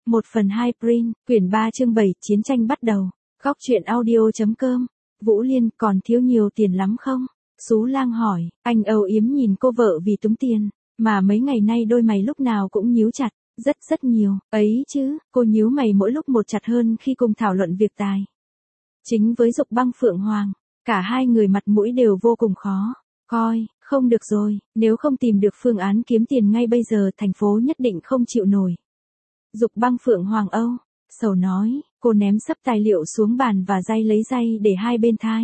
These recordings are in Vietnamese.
1/2 print, quyển 3 chương 7, chiến tranh bắt đầu. Góc truyện audio.com. Vũ Liên, còn thiếu nhiều tiền lắm không? Sú Lang hỏi. Anh âu yếm nhìn cô vợ vì túng tiền, mà mấy ngày nay đôi mày lúc nào cũng nhíu chặt. Rất nhiều, ấy chứ, cô nhíu mày mỗi lúc một chặt hơn khi cùng thảo luận việc tài chính với Dục Băng Phượng Hoàng. Cả hai người mặt mũi đều vô cùng khó coi. Không được rồi, nếu không tìm được phương án kiếm tiền ngay bây giờ thành phố nhất định không chịu nổi. Dục Băng Phượng Hoàng âu sầu nói, cô ném sấp tài liệu xuống bàn và lấy dây để hai bên thái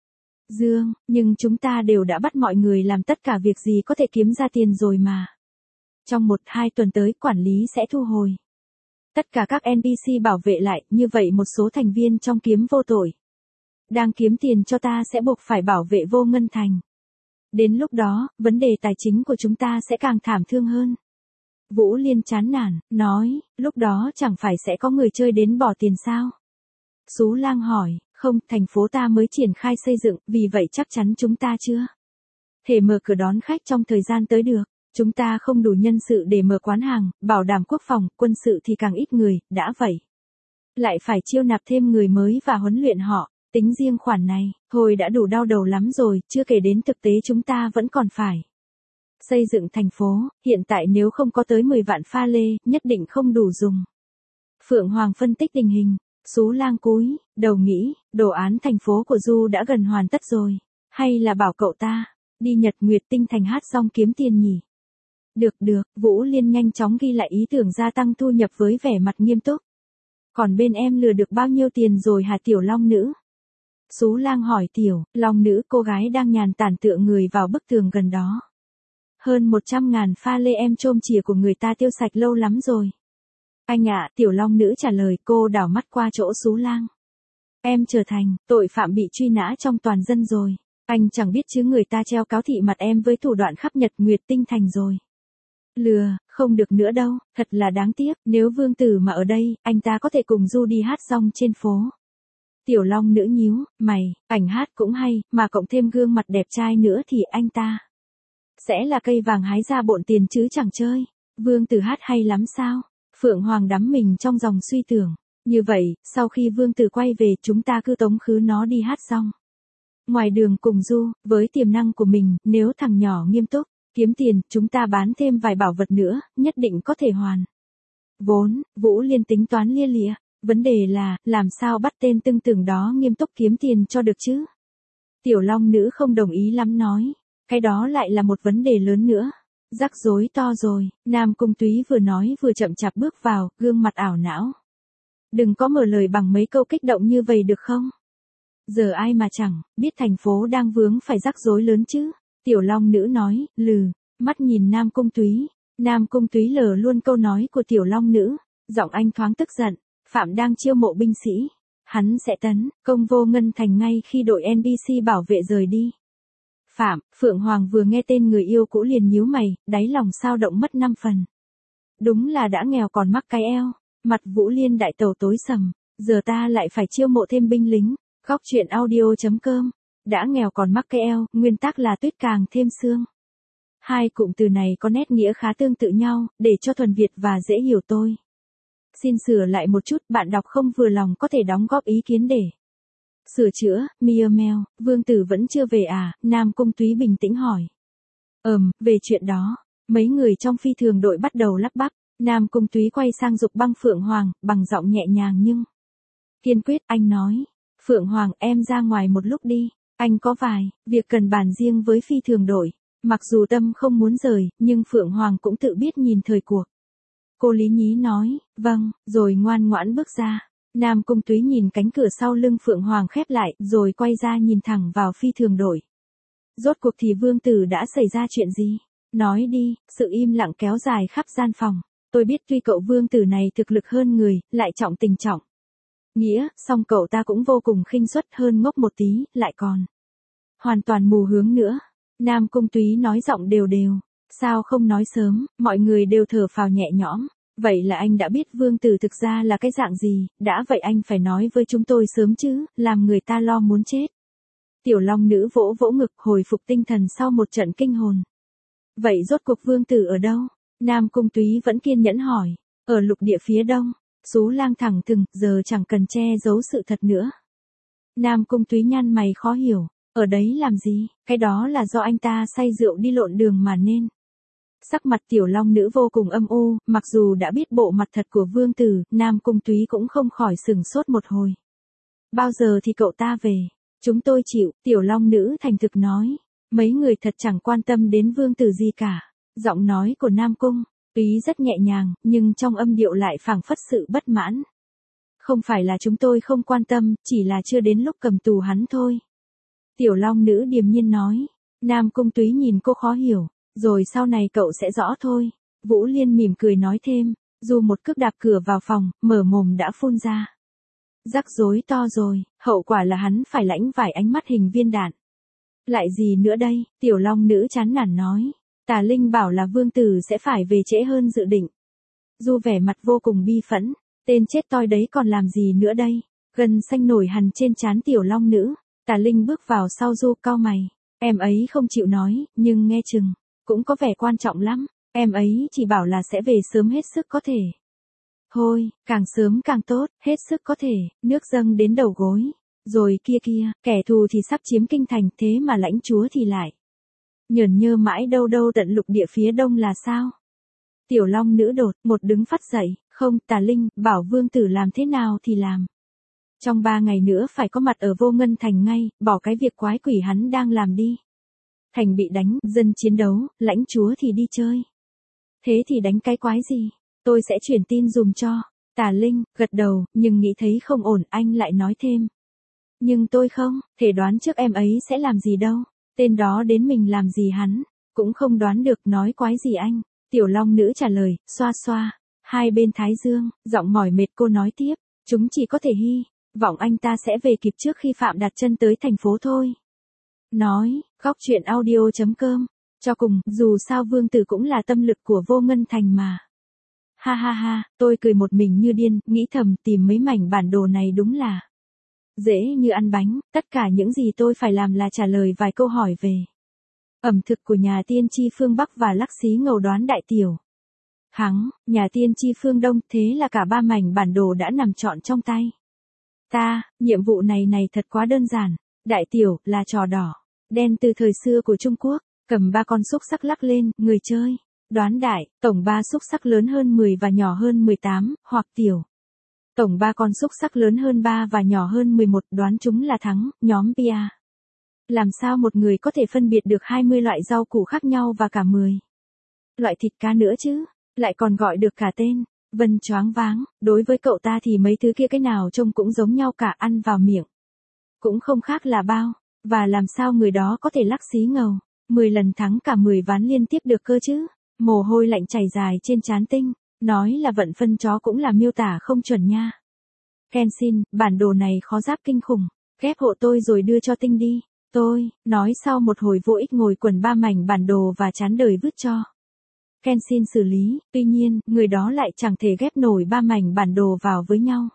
dương, nhưng chúng ta đều đã bắt mọi người làm tất cả việc gì có thể kiếm ra tiền rồi mà. Trong 1-2 tuần tới quản lý sẽ thu hồi tất cả các NPC bảo vệ lại, như vậy một số thành viên trong kiếm vô tội đang kiếm tiền cho ta sẽ buộc phải bảo vệ Vô Ngân Thành. Đến lúc đó, vấn đề tài chính của chúng ta sẽ càng thảm thương hơn. Vũ Liên chán nản, nói, lúc đó chẳng phải sẽ có người chơi đến bỏ tiền sao? Sú Lang hỏi, không, thành phố ta mới triển khai xây dựng, vì vậy chắc chắn chúng ta chưa thể mở cửa đón khách trong thời gian tới được. Chúng ta không đủ nhân sự để mở quán hàng, bảo đảm quốc phòng, quân sự thì càng ít người, đã vậy lại phải chiêu nạp thêm người mới và huấn luyện họ. Tính riêng khoản này, thôi đã đủ đau đầu lắm rồi, chưa kể đến thực tế chúng ta vẫn còn phải xây dựng thành phố, hiện tại nếu không có tới 10 vạn pha lê, nhất định không đủ dùng. Phượng Hoàng phân tích tình hình. Sú Lang cúi đầu nghĩ, đồ án thành phố của Du đã gần hoàn tất rồi, hay là bảo cậu ta đi Nhật Nguyệt Tinh Thành hát xong kiếm tiền nhỉ? Được, Vũ Liên nhanh chóng ghi lại ý tưởng gia tăng thu nhập với vẻ mặt nghiêm túc. Còn bên em lừa được bao nhiêu tiền rồi hả Tiểu Long Nữ? Sú Lang hỏi. Tiểu Long Nữ, cô gái đang nhàn tản tựa người vào bức tường gần đó. Hơn 100.000 pha lê em trôm chìa của người ta tiêu sạch lâu lắm rồi. Anh ạ, Tiểu Long Nữ trả lời. Cô đảo mắt qua chỗ Sú Lang. Em trở thành tội phạm bị truy nã trong toàn dân rồi. Anh chẳng biết chứ, người ta treo cáo thị mặt em với thủ đoạn khắp Nhật Nguyệt Tinh Thành rồi. Lừa, không được nữa đâu, thật là đáng tiếc, nếu Vương Tử mà ở đây, anh ta có thể cùng Du đi hát xong trên phố. Tiểu Long Nữ nhíu mày, ảnh hát cũng hay, mà cộng thêm gương mặt đẹp trai nữa thì anh ta sẽ là cây vàng hái ra bộn tiền chứ chẳng chơi. Vương Tử hát hay lắm sao? Phượng Hoàng đắm mình trong dòng suy tưởng. Như vậy, sau khi Vương Tử quay về, chúng ta cứ tống khứ nó đi hát xong ngoài đường cùng Du. Với tiềm năng của mình, nếu thằng nhỏ nghiêm túc kiếm tiền, chúng ta bán thêm vài bảo vật nữa, nhất định có thể hoàn vốn. Vũ Liên tính toán lia lịa. Vấn đề là, làm sao bắt tên tưng tưởng đó nghiêm túc kiếm tiền cho được chứ? Tiểu Long Nữ không đồng ý lắm nói. Cái đó lại là một vấn đề lớn nữa. Rắc rối to rồi. Nam Cung Túy vừa nói vừa chậm chạp bước vào, gương mặt ảo não. Đừng có mở lời bằng mấy câu kích động như vậy được không? Giờ ai mà chẳng biết thành phố đang vướng phải rắc rối lớn chứ? Tiểu Long Nữ nói, lừ, mắt nhìn Nam Cung Túy. Nam Cung Túy lờ luôn câu nói của Tiểu Long Nữ. Giọng anh thoáng tức giận. Phạm đang chiêu mộ binh sĩ. Hắn sẽ tấn công Vô Ngân Thành ngay khi đội NPC bảo vệ rời đi. Phạm, Phượng Hoàng vừa nghe tên người yêu cũ liền nhíu mày, đáy lòng sao động mất 5 phần. Đúng là đã nghèo còn mắc cái eo. Mặt Vũ Liên đại tàu tối sầm. Giờ ta lại phải chiêu mộ thêm binh lính. Góc truyện audio.com. Đã nghèo còn mắc cái eo, nguyên tắc là tuyết càng thêm sương. Hai cụm từ này có nét nghĩa khá tương tự nhau, để cho thuần Việt và dễ hiểu tôi xin sửa lại một chút, bạn đọc không vừa lòng có thể đóng góp ý kiến để sửa chữa. Mia Mel, Vương Tử vẫn chưa về à? Nam Cung Túy bình tĩnh hỏi. Về chuyện đó, mấy người trong phi thường đội bắt đầu lắp bắp. Nam Cung Túy quay sang Dục Băng Phượng Hoàng, bằng giọng nhẹ nhàng nhưng kiên quyết, anh nói. Phượng Hoàng, em ra ngoài một lúc đi. Anh có vài việc cần bàn riêng với phi thường đội. Mặc dù tâm không muốn rời, nhưng Phượng Hoàng cũng tự biết nhìn thời cuộc. Cô lý nhí nói, vâng, rồi ngoan ngoãn bước ra. Nam Cung Túy nhìn cánh cửa sau lưng Phượng Hoàng khép lại, rồi quay ra nhìn thẳng vào phi thường đội. Rốt cuộc thì Vương Tử đã xảy ra chuyện gì? Nói đi. Sự im lặng kéo dài khắp gian phòng. Tôi biết tuy cậu Vương Tử này thực lực hơn người, lại trọng tình trọng nghĩa, song cậu ta cũng vô cùng khinh suất, hơn ngốc một tí, lại còn hoàn toàn mù hướng nữa. Nam Cung Túy nói giọng đều đều. Sao không nói sớm? Mọi người đều thở phào nhẹ nhõm. Vậy là anh đã biết Vương Tử thực ra là cái dạng gì, đã vậy anh phải nói với chúng tôi sớm chứ, làm người ta lo muốn chết. Tiểu Long Nữ vỗ vỗ ngực, hồi phục tinh thần sau một trận kinh hồn. Vậy rốt cuộc Vương Tử ở đâu? Nam Cung Túy vẫn kiên nhẫn hỏi. Ở lục địa phía đông. Sú Lang thẳng thừng, giờ chẳng cần che giấu sự thật nữa. Nam Cung Túy nhăn mày khó hiểu, ở đấy làm gì, cái đó là do anh ta say rượu đi lộn đường mà nên. Sắc mặt Tiểu Long Nữ vô cùng âm u, mặc dù đã biết bộ mặt thật của Vương Tử, Nam Cung Túy cũng không khỏi sửng sốt một hồi. Bao giờ thì cậu ta về? Chúng tôi chịu, Tiểu Long Nữ thành thực nói. Mấy người thật chẳng quan tâm đến Vương Tử gì cả. Giọng nói của Nam Cung Túy rất nhẹ nhàng, nhưng trong âm điệu lại phảng phất sự bất mãn. Không phải là chúng tôi không quan tâm, chỉ là chưa đến lúc cầm tù hắn thôi. Tiểu Long Nữ điềm nhiên nói. Nam Cung Túy nhìn cô khó hiểu. Rồi sau này cậu sẽ rõ thôi. Vũ Liên mỉm cười nói thêm. Dù một cước đạp cửa vào phòng, mở mồm đã phun ra. Rắc rối to rồi, hậu quả là hắn phải lãnh vài ánh mắt hình viên đạn. Lại gì nữa đây, Tiểu Long Nữ chán nản nói. Tà Linh bảo là Vương Tử sẽ phải về trễ hơn dự định. Du vẻ mặt vô cùng bi phẫn. Tên chết toi đấy còn làm gì nữa đây? Gân xanh nổi hằn trên trán Tiểu Long Nữ. Tà Linh bước vào sau Du cau mày. Em ấy không chịu nói, nhưng nghe chừng cũng có vẻ quan trọng lắm. Em ấy chỉ bảo là sẽ về sớm hết sức có thể. Thôi, càng sớm càng tốt, hết sức có thể, nước dâng đến đầu gối. Rồi kia kia, kẻ thù thì sắp chiếm kinh thành, thế mà lãnh chúa thì lại nhởn nhơ mãi đâu đâu tận lục địa phía đông là sao? Tiểu Long Nữ đột một đứng phắt dậy, không, Tà Linh, bảo Vương Tử làm thế nào thì làm. Trong 3 ngày nữa phải có mặt ở Vô Ngân Thành ngay, bỏ cái việc quái quỷ hắn đang làm đi. Thành bị đánh, dân chiến đấu, lãnh chúa thì đi chơi. Thế thì đánh cái quái gì? Tôi sẽ chuyển tin dùm cho. Tà Linh gật đầu, nhưng nghĩ thấy không ổn, anh lại nói thêm. Nhưng tôi không thể đoán trước em ấy sẽ làm gì đâu. Tên đó đến mình làm gì hắn cũng không đoán được, nói quái gì anh. Tiểu Long Nữ trả lời, xoa xoa hai bên thái dương, giọng mỏi mệt cô nói tiếp. Chúng chỉ có thể hy vọng anh ta sẽ về kịp trước khi Phạm đặt chân tới thành phố thôi. Nói, góc truyện audio.com. Cho cùng, dù sao Vương Tử cũng là tâm lực của Vô Ngân Thành mà. Ha ha ha, tôi cười một mình như điên, nghĩ thầm tìm mấy mảnh bản đồ này đúng là dễ như ăn bánh, tất cả những gì tôi phải làm là trả lời vài câu hỏi về ẩm thực của nhà tiên tri phương Bắc và lắc xí ngầu đoán đại tiểu. Nhà tiên tri phương Đông, thế là cả 3 mảnh bản đồ đã nằm trọn trong tay. Nhiệm vụ này thật quá đơn giản. Đại tiểu là trò đỏ, đen từ thời xưa của Trung Quốc, cầm 3 con xúc xắc lắc lên, người chơi đoán đại, tổng 3 xúc xắc lớn hơn 10 và nhỏ hơn 18, hoặc tiểu. Tổng 3 con xúc xắc lớn hơn 3 và nhỏ hơn 11, đoán chúng là thắng, nhóm Pia. Làm sao một người có thể phân biệt được 20 loại rau củ khác nhau và cả 10 loại thịt cá nữa chứ, lại còn gọi được cả tên. Vân choáng váng, đối với cậu ta thì mấy thứ kia cái nào trông cũng giống nhau cả, ăn vào miệng cũng không khác là bao, và làm sao người đó có thể lắc xí ngầu 10 lần thắng cả 10 ván liên tiếp được cơ chứ. Mồ hôi lạnh chảy dài trên trán Tinh, nói là vận phân chó cũng là miêu tả không chuẩn nha. Kenshin, bản đồ này khó giáp kinh khủng, ghép hộ tôi rồi đưa cho Tinh đi. Tôi nói sau một hồi vô ích ngồi quần 3 mảnh bản đồ và chán đời vứt cho Kenshin xử lý, tuy nhiên, người đó lại chẳng thể ghép nổi 3 mảnh bản đồ vào với nhau.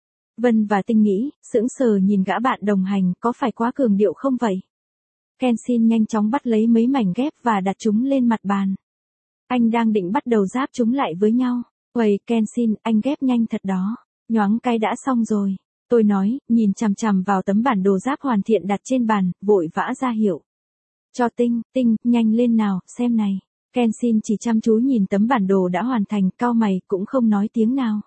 Vân và Tinh nghĩ, sững sờ nhìn gã bạn đồng hành, có phải quá cường điệu không vậy? Kenshin nhanh chóng bắt lấy mấy mảnh ghép và đặt chúng lên mặt bàn. Anh đang định bắt đầu giáp chúng lại với nhau. Uầy, Kenshin, anh ghép nhanh thật đó. Nhoáng cái đã xong rồi. Tôi nói, nhìn chằm chằm vào tấm bản đồ giáp hoàn thiện đặt trên bàn, vội vã ra hiệu. Cho Tinh, nhanh lên nào, xem này. Kenshin chỉ chăm chú nhìn tấm bản đồ đã hoàn thành, cau mày, cũng không nói tiếng nào.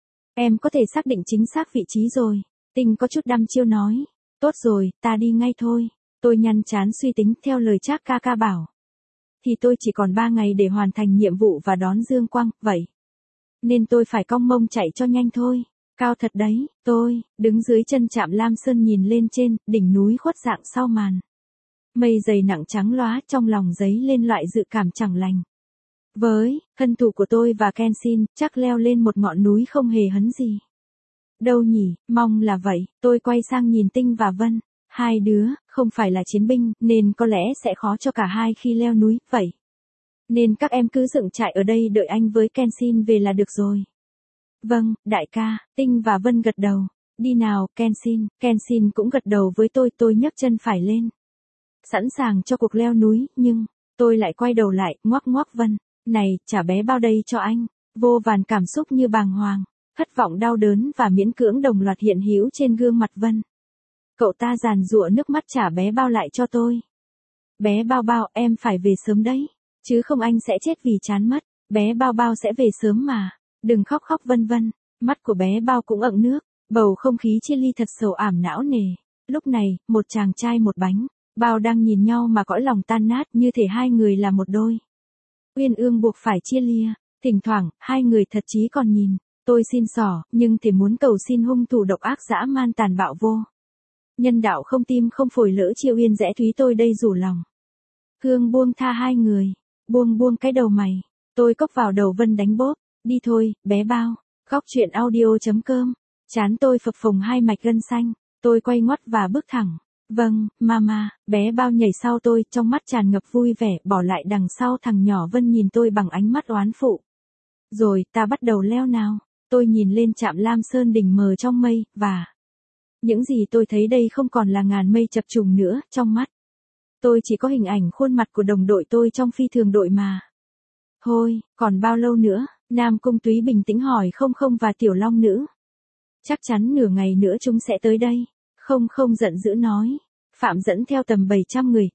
Em có thể xác định chính xác vị trí rồi. Tinh có chút đăm chiêu nói. Tốt rồi, ta đi ngay thôi. Tôi nhăn trán suy tính, theo lời Trác ca ca bảo thì tôi chỉ còn 3 ngày để hoàn thành nhiệm vụ và đón Dương Quang, vậy nên tôi phải cong mông chạy cho nhanh thôi. Cao thật đấy. Tôi đứng dưới chân trạm Lam Sơn nhìn lên trên đỉnh núi khuất dạng sau màn mây dày nặng trắng lóa, trong lòng dấy lên loại dự cảm chẳng lành. Với thân thủ của tôi và Kenshin, chắc leo lên một ngọn núi không hề hấn gì. Đâu nhỉ, mong là vậy. Tôi quay sang nhìn Tinh và Vân. Hai đứa không phải là chiến binh, nên có lẽ sẽ khó cho cả hai khi leo núi, vậy nên các em cứ dựng trại ở đây đợi anh với Kenshin về là được rồi. Vâng, đại ca. Tinh và Vân gật đầu. Đi nào, Kenshin. Kenshin cũng gật đầu với tôi nhấc chân phải lên, sẵn sàng cho cuộc leo núi, nhưng tôi lại quay đầu lại, ngoắc ngoắc Vân. Này, trả bé bao đây cho anh. Vô vàn cảm xúc như bàng hoàng. Thất vọng, đau đớn và miễn cưỡng đồng loạt hiện hữu trên gương mặt Vân. Cậu ta giàn giụa nước mắt trả bé Bao lại cho tôi. Bé Bao Bao, em phải về sớm đấy. Chứ không anh sẽ chết vì chán mất. Bé Bao Bao sẽ về sớm mà. Đừng khóc khóc Vân Vân. Mắt của bé Bao cũng ẩn nước. Bầu không khí chia ly thật sầu ảm não nề. Lúc này, một chàng trai một bánh. Bao đang nhìn nhau mà cõi lòng tan nát như thể hai người là một đôi. Uyên ương buộc phải chia lìa. Thỉnh thoảng, hai người thật chí còn nhìn. Tôi xin xỏ, nhưng thể muốn cầu xin hung thủ độc ác dã man tàn bạo vô. Nhân đạo không tim không phổi lỡ chia uyên rẽ thúy tôi đây rủ lòng. Hương buông tha hai người. Buông cái đầu mày. Tôi cốc vào đầu Vân đánh bốp. Đi thôi, bé Bao. Góc chuyện audio.com. Chán tôi phập phồng hai mạch gân xanh. Tôi quay ngoắt và bước thẳng. Vâng, mama. Bé Bao nhảy sau tôi, trong mắt tràn ngập vui vẻ, bỏ lại đằng sau thằng nhỏ Vân nhìn tôi bằng ánh mắt oán phụ. Rồi, ta bắt đầu leo nào. Tôi nhìn lên trạm Lam Sơn đỉnh mờ trong mây, và những gì tôi thấy đây không còn là ngàn mây chập trùng nữa, trong mắt. Tôi chỉ có hình ảnh khuôn mặt của đồng đội tôi trong phi thường đội mà. Thôi, còn bao lâu nữa? Nam Cung Túy bình tĩnh hỏi Không và Tiểu Long Nữ. Chắc chắn nửa ngày nữa chúng sẽ tới đây. Không giận dữ nói. Phạm dẫn theo tầm 700 người,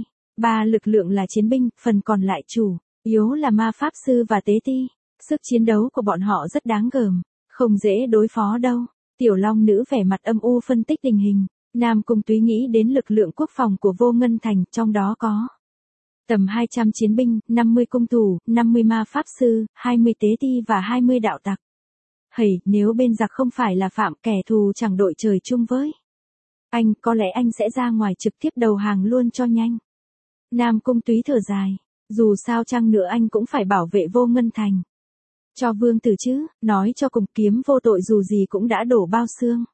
2-3 lực lượng là chiến binh, phần còn lại chủ yếu là ma pháp sư và tế ti. Sức chiến đấu của bọn họ rất đáng gờm, không dễ đối phó đâu. Tiểu Long Nữ vẻ mặt âm u phân tích tình hình. Nam Cung Túy nghĩ đến lực lượng quốc phòng của Vô Ngân Thành, trong đó có tầm 200 chiến binh, 50 cung thủ, 50 ma pháp sư, 20 tế ti và 20 đạo tặc. Hầy, nếu bên giặc không phải là Phạm, kẻ thù chẳng đội trời chung với anh, có lẽ anh sẽ ra ngoài trực tiếp đầu hàng luôn cho nhanh. Nam Cung Túy thở dài. Dù sao chăng nữa anh cũng phải bảo vệ Vô Ngân Thành. Cho vương tử chứ, nói cho cùng kiếm vô tội dù gì cũng đã đổ bao xương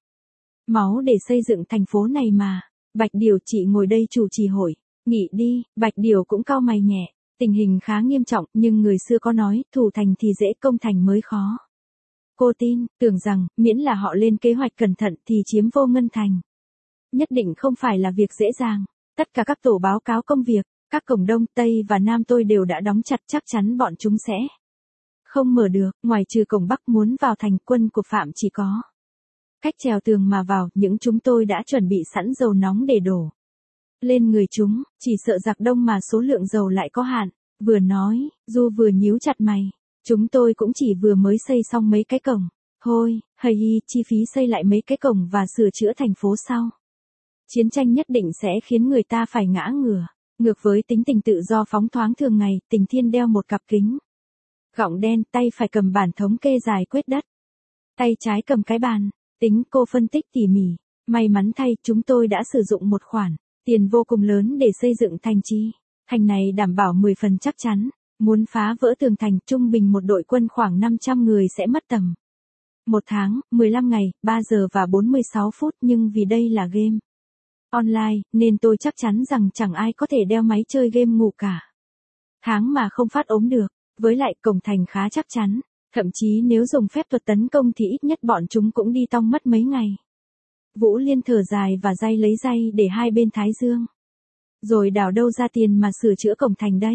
máu để xây dựng thành phố này mà. Bạch Điều, chị ngồi đây chủ trì hội. Nghỉ đi. Bạch Điều cũng cau mày nhẹ. Tình hình khá nghiêm trọng, nhưng người xưa có nói, thủ thành thì dễ, công thành mới khó. Cô tin, tưởng rằng, miễn là họ lên kế hoạch cẩn thận thì chiếm Vô Ngân Thành nhất định không phải là việc dễ dàng. Tất cả các tổ báo cáo công việc, các cổng Đông, Tây và Nam tôi đều đã đóng chặt, chắc chắn bọn chúng sẽ không mở được. Ngoài trừ cổng Bắc muốn vào thành, quân của Phạm chỉ có cách trèo tường mà vào. Những chúng tôi đã chuẩn bị sẵn dầu nóng để đổ lên người chúng, chỉ sợ giặc Đông mà số lượng dầu lại có hạn. Vừa nói, Du vừa nhíu chặt mày. Chúng tôi cũng chỉ vừa mới xây xong mấy cái cổng. Thôi, chi phí xây lại mấy cái cổng và sửa chữa thành phố sau chiến tranh nhất định sẽ khiến người ta phải ngã ngửa. Ngược với tính tình tự do phóng thoáng thường ngày, Tình Thiên đeo một cặp kính gọng đen, tay phải cầm bản thống kê dài quét đất, tay trái cầm cái bàn tính. Cô phân tích tỉ mỉ. May mắn thay, chúng tôi đã sử dụng một khoản tiền vô cùng lớn để xây dựng thành trì. Thành này đảm bảo 10 phần chắc chắn. Muốn phá vỡ tường thành, trung bình một đội quân khoảng 500 người sẽ mất tầm 1 tháng, 15 ngày, 3 giờ và 46 phút. Nhưng vì đây là game online, nên tôi chắc chắn rằng chẳng ai có thể đeo máy chơi game ngủ cả tháng mà không phát ốm được. Với lại, cổng thành khá chắc chắn. Thậm chí nếu dùng phép thuật tấn công thì ít nhất bọn chúng cũng đi tong mất mấy ngày. Vũ Liên thở dài và lấy dây để hai bên thái dương. Rồi đào đâu ra tiền mà sửa chữa cổng thành đây?